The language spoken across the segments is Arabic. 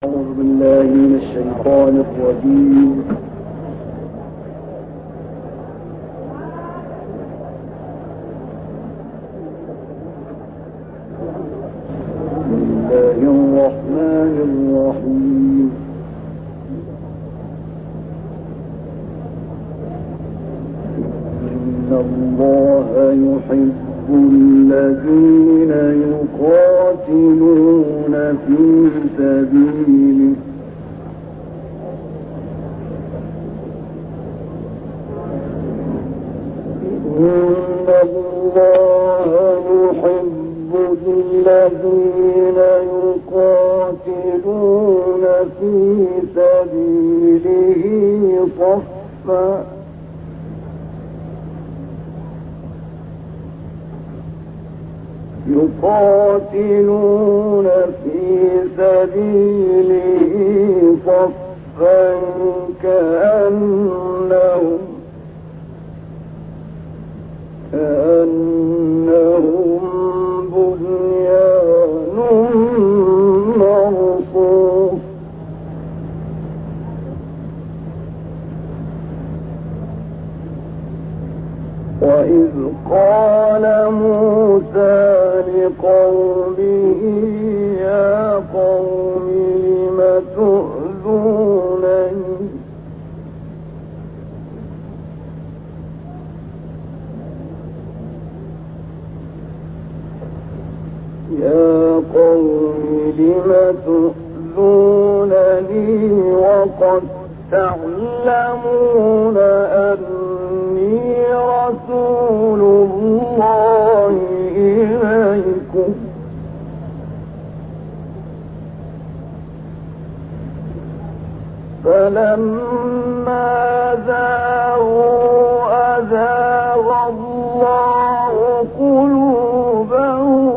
أعوذ بالله من الشيطان الرجيم. بسم الله الرحمن الرحيم. إن الله يحب الذين يقاتلون في سبيله إن الله يحب الذين يقاتلون في سبيله صفا يقاتلون في سبيله صفا كأنهم بنيان مرصوص وإذ قال موسى لقومه يا قوم لم تؤذونني وقد تعلمون أني رسول الله إليكم فلما زاغوا أزاغ الله قلوبهم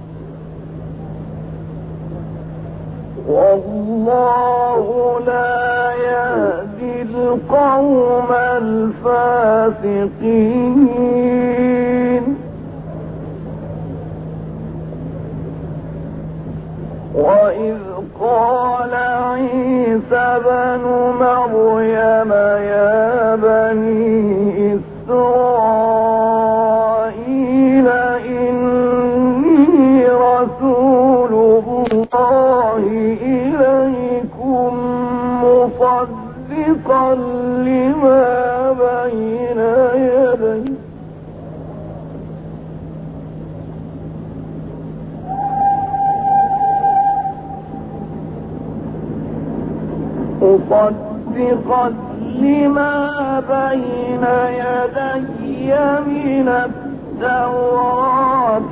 والله لا يهدي القوم الفاسقين وإذ قال عيسى بن مريم يا بني إسرائيل إني رسول الله إليكم مصدقا لما بين يدي من التوراة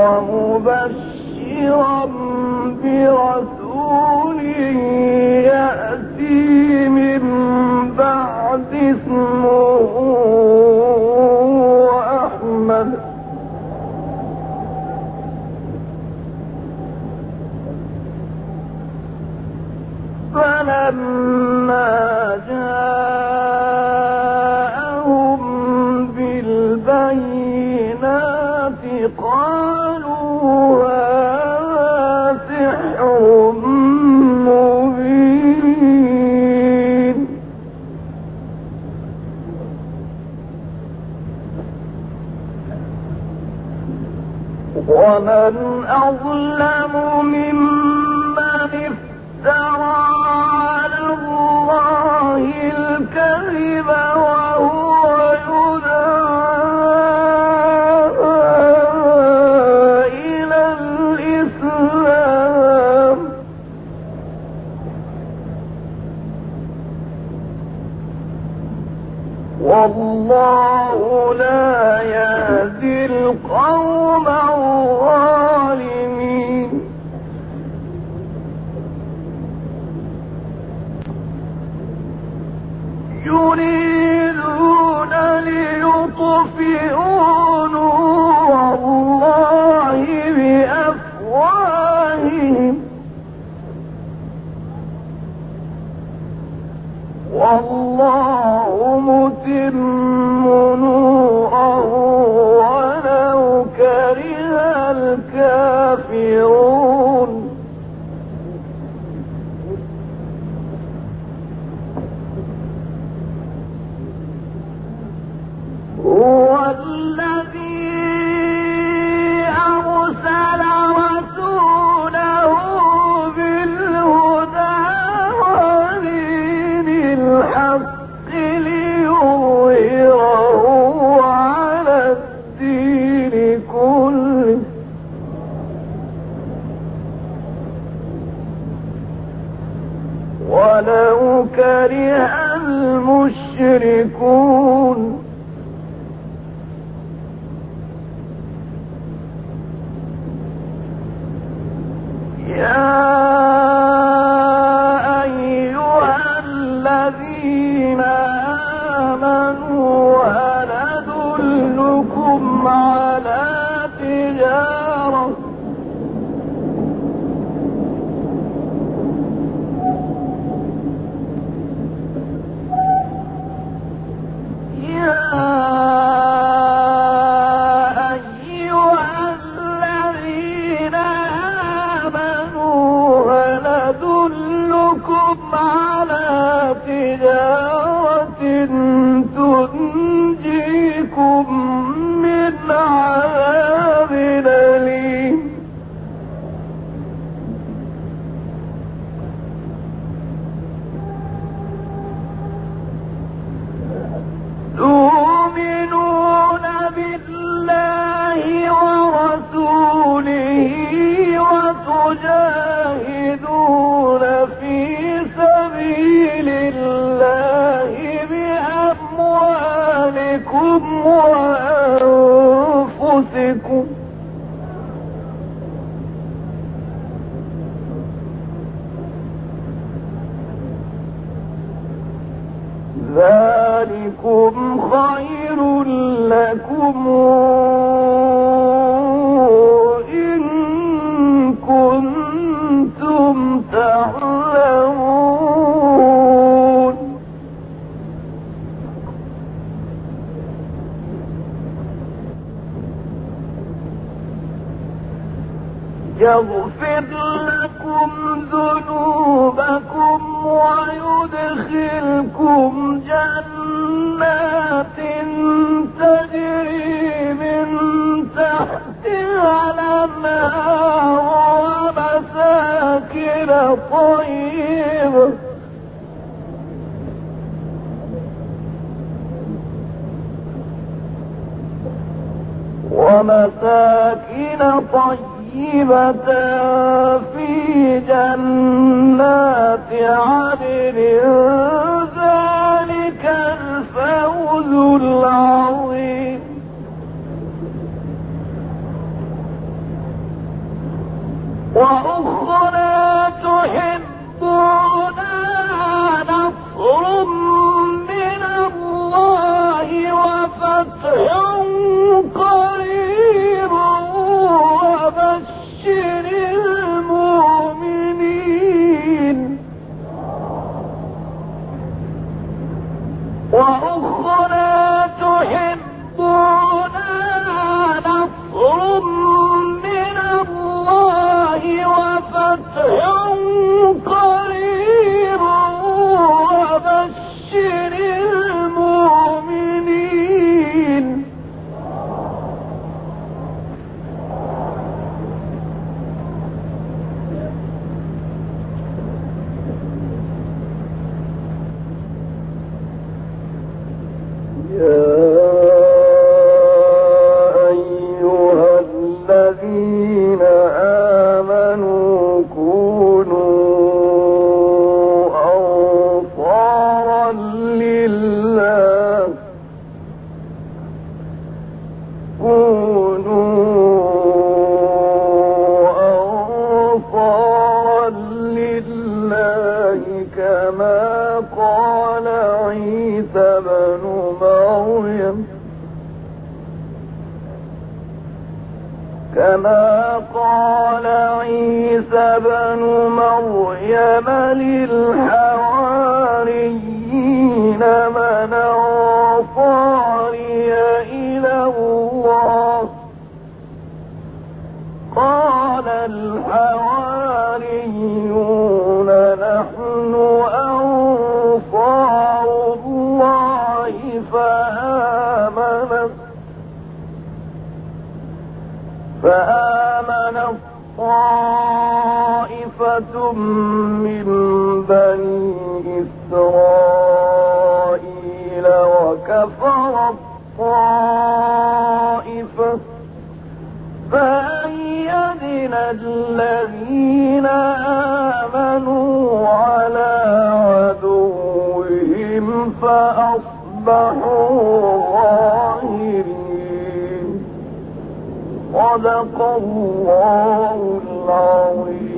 ومبشرا برسول يأتي من بعد اسمه أحمد فلما جاءهم بالبينات قالوا هذا سحر مبين ومن أظلم ممن افترى على الله الكذب وهو يدعى إلى الإسلام والله لا يهدي القوم الظالمين يريدون ليطفئوا نور الله بأفواههم والله متم نوره ولو كره الكافرون ولو كره المشركون يا أيها الذين آمنوا هل أدلكم على تجارة تنجيكم من عذاب أليم تؤمنون بالله ورسوله وتجاهدون في سبيل الله بأموالكم وأنفسكم ذلكم خير لكم إن كنتم تعلمون يغفر لكم ذنوبكم ويدخلكم جنات تجري من تحتها الأنهار ومساكن طيبة في جنات عدن ذلك الفوز العظيم وأخرى تحبونها نصر من الله وفتح قريب وبشر المؤمنين وأخرى تحبونها نصر من الله وفتح قريب وبشر المؤمنين كما قال عيسى بن مريم للحواريين من أنصاري إلى الله قال الحواريون نحن أنصار الله فآمنت طائفة من بني إسرائيل وكفرت طائفة فأيدنا الذين آمنوا على فأصبحوا ظاهرين. صدق الله العظيم.